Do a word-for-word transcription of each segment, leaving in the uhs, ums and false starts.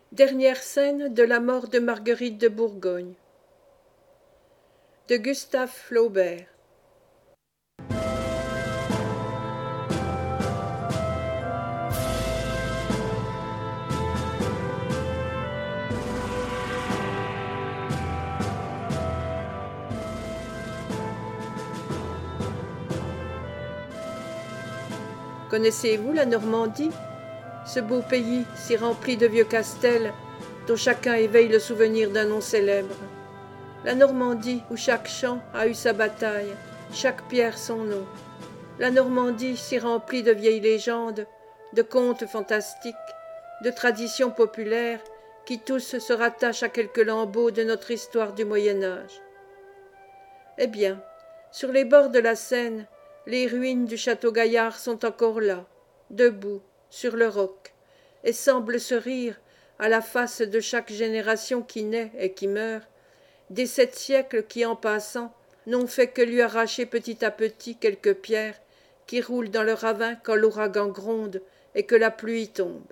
Dernière scène de la mort de Marguerite de Bourgogne. De Gustave Flaubert. Connaissez-vous la Normandie? Ce beau pays si rempli de vieux castels, dont chacun éveille le souvenir d'un nom célèbre. La Normandie où chaque champ a eu sa bataille, chaque pierre son nom. La Normandie si remplie de vieilles légendes, de contes fantastiques, de traditions populaires, qui tous se rattachent à quelques lambeaux de notre histoire du Moyen-Âge. Eh bien, sur les bords de la Seine, les ruines du château Gaillard sont encore là, debout, sur le roc, et semblent se rire à la face de chaque génération qui naît et qui meurt, des sept siècles qui, en passant, n'ont fait que lui arracher petit à petit quelques pierres qui roulent dans le ravin quand l'ouragan gronde et que la pluie tombe.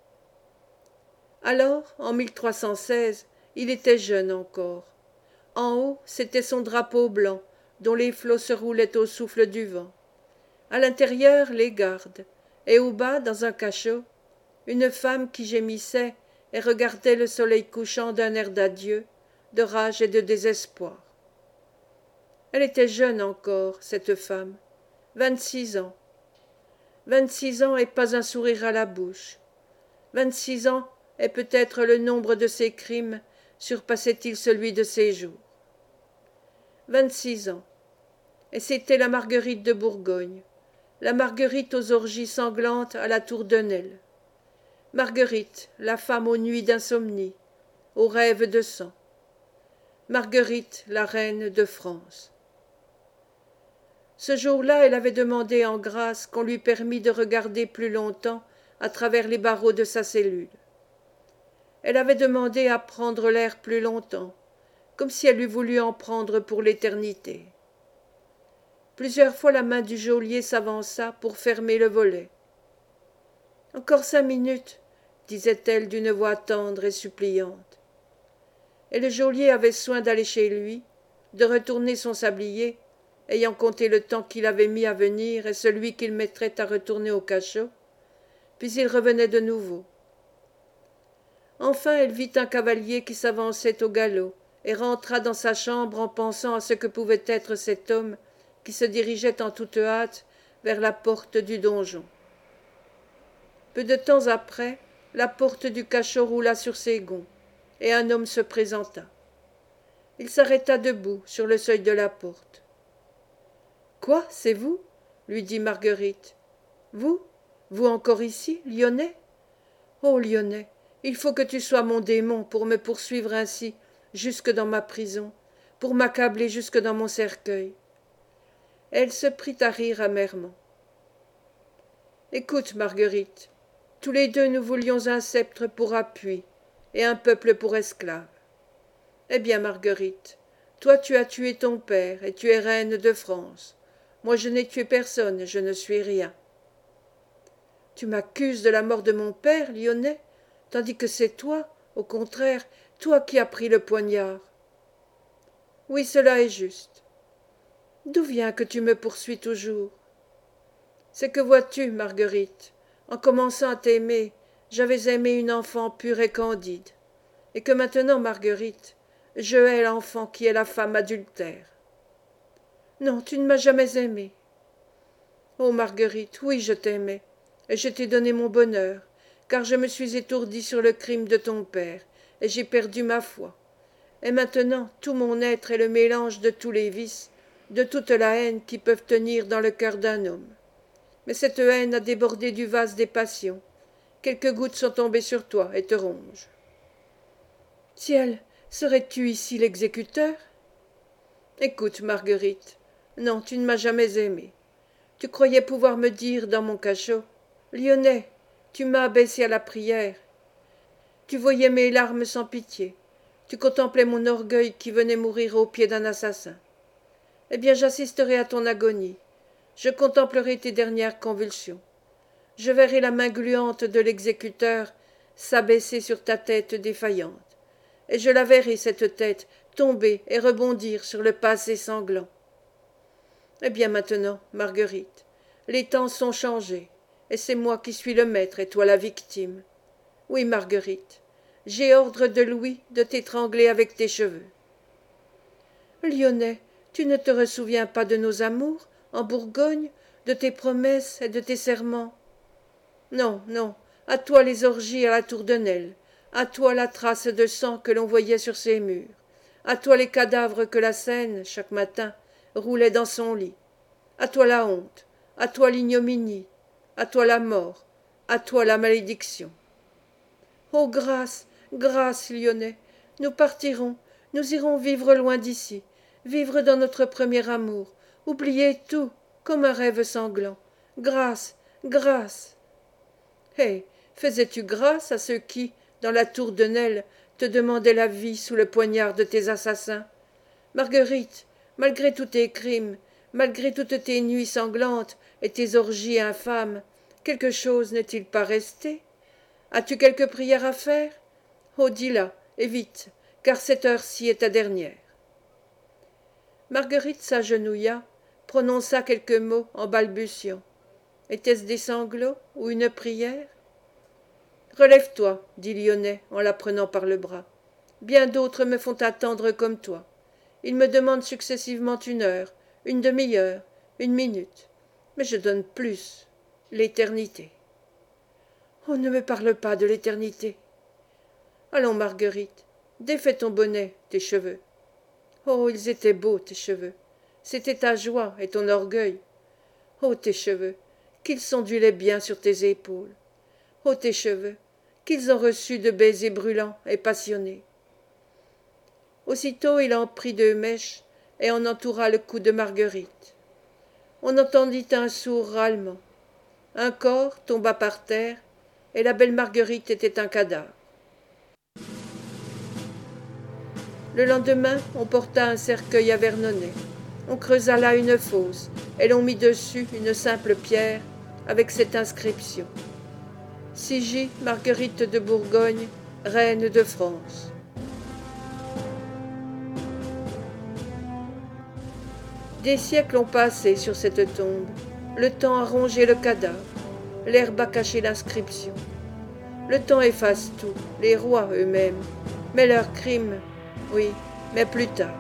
Alors, en mille trois cent seize, il était jeune encore. En haut, c'était son drapeau blanc, dont les flots se roulaient au souffle du vent. À l'intérieur, les gardes, et au bas, dans un cachot, une femme qui gémissait et regardait le soleil couchant d'un air d'adieu, de rage et de désespoir. Elle était jeune encore, cette femme, vingt-six ans. Vingt-six ans et pas un sourire à la bouche. Vingt-six ans et peut-être le nombre de ses crimes surpassait-il celui de ses jours. Vingt-six ans. Et c'était la Marguerite de Bourgogne, la Marguerite aux orgies sanglantes à la tour de Nesle. Marguerite, la femme aux nuits d'insomnie, aux rêves de sang. Marguerite, la reine de France. Ce jour-là, elle avait demandé en grâce qu'on lui permît de regarder plus longtemps à travers les barreaux de sa cellule. Elle avait demandé à prendre l'air plus longtemps, comme si elle eût voulu en prendre pour l'éternité. Plusieurs fois la main du geôlier s'avança pour fermer le volet. « Encore cinq minutes, » disait-elle d'une voix tendre et suppliante. Et le geôlier avait soin d'aller chez lui, de retourner son sablier, ayant compté le temps qu'il avait mis à venir et celui qu'il mettrait à retourner au cachot, puis il revenait de nouveau. Enfin elle vit un cavalier qui s'avançait au galop et rentra dans sa chambre en pensant à ce que pouvait être cet homme qui se dirigeait en toute hâte vers la porte du donjon. Peu de temps après, la porte du cachot roula sur ses gonds, et un homme se présenta. Il s'arrêta debout sur le seuil de la porte. « Quoi, c'est vous » lui dit Marguerite. « Vous Vous encore ici, Lyonnais ? Oh, Lyonnais, il faut que tu sois mon démon pour me poursuivre ainsi jusque dans ma prison, pour m'accabler jusque dans mon cercueil. » Elle se prit à rire amèrement. « Écoute, Marguerite, tous les deux nous voulions un sceptre pour appui et un peuple pour esclave. Eh bien, Marguerite, toi tu as tué ton père et tu es reine de France. Moi je n'ai tué personne, je ne suis rien. » « Tu m'accuses de la mort de mon père, Lyonnais, tandis que c'est toi, au contraire, toi qui as pris le poignard. » « Oui, cela est juste. » « D'où vient que tu me poursuis toujours ? » « C'est que vois-tu, Marguerite, en commençant à t'aimer, j'avais aimé une enfant pure et candide, et que maintenant, Marguerite, je hais l'enfant qui est la femme adultère. » « Non, tu ne m'as jamais aimée. »« Oh, Marguerite, oui, je t'aimais, et je t'ai donné mon bonheur, car je me suis étourdie sur le crime de ton père, et j'ai perdu ma foi. Et maintenant, tout mon être est le mélange de tous les vices, de toute la haine qui peuvent tenir dans le cœur d'un homme. Mais cette haine a débordé du vase des passions. Quelques gouttes sont tombées sur toi et te rongent. Ciel, serais-tu ici l'exécuteur ? Écoute, Marguerite, non, tu ne m'as jamais aimée. Tu croyais pouvoir me dire dans mon cachot, Lyonnais, tu m'as abaissé à la prière. Tu voyais mes larmes sans pitié. Tu contemplais mon orgueil qui venait mourir aux pieds d'un assassin. Eh bien, j'assisterai à ton agonie. Je contemplerai tes dernières convulsions. Je verrai la main gluante de l'exécuteur s'abaisser sur ta tête défaillante, et je la verrai, cette tête, tomber et rebondir sur le passé sanglant. Eh bien maintenant, Marguerite, les temps sont changés, et c'est moi qui suis le maître et toi la victime. Oui, Marguerite, j'ai ordre de Louis de t'étrangler avec tes cheveux. Lyonnais, tu ne te ressouviens pas de nos amours, en Bourgogne, de tes promesses et de tes serments? Non, non, à toi les orgies à la tour de Nesle, à toi la trace de sang que l'on voyait sur ces murs, à toi les cadavres que la Seine, chaque matin, roulait dans son lit, à toi la honte, à toi l'ignominie, à toi la mort, à toi la malédiction. Oh grâce, grâce, Lyonnais, nous partirons, nous irons vivre loin d'ici, vivre dans notre premier amour, oublier tout, comme un rêve sanglant. Grâce, grâce. Hé, faisais-tu grâce à ceux qui, dans la tour de Nesle, te demandaient la vie sous le poignard de tes assassins? Marguerite, malgré tous tes crimes, malgré toutes tes nuits sanglantes et tes orgies infâmes, quelque chose n'est-il pas resté? As-tu quelque prière à faire? Oh, dis-la, et vite, car cette heure-ci est ta dernière. Marguerite s'agenouilla, prononça quelques mots en balbutiant. Étaient-ce des sanglots ou une prière? Relève-toi, dit Lyonnais en la prenant par le bras. Bien d'autres me font attendre comme toi. Ils me demandent successivement une heure, une demi-heure, une minute. Mais je donne plus, l'éternité. Oh, ne me parle pas de l'éternité. Allons, Marguerite, défais ton bonnet, tes cheveux. Oh, ils étaient beaux, tes cheveux. C'était ta joie et ton orgueil. Oh, tes cheveux, qu'ils s'ondulaient bien sur tes épaules. Oh, tes cheveux, qu'ils ont reçu de baisers brûlants et passionnés. Aussitôt il en prit deux mèches et en entoura le cou de Marguerite. On entendit un sourd râlement. Un corps tomba par terre, et la belle Marguerite était un cadavre. Le lendemain, on porta un cercueil à Vernonay. On creusa là une fosse, et l'on mit dessus une simple pierre avec cette inscription: Sigie Marguerite de Bourgogne, reine de France. Des siècles ont passé sur cette tombe. Le temps a rongé le cadavre. L'herbe a caché l'inscription. Le temps efface tout, les rois eux-mêmes. Mais leurs crimes, oui, mais plus tard.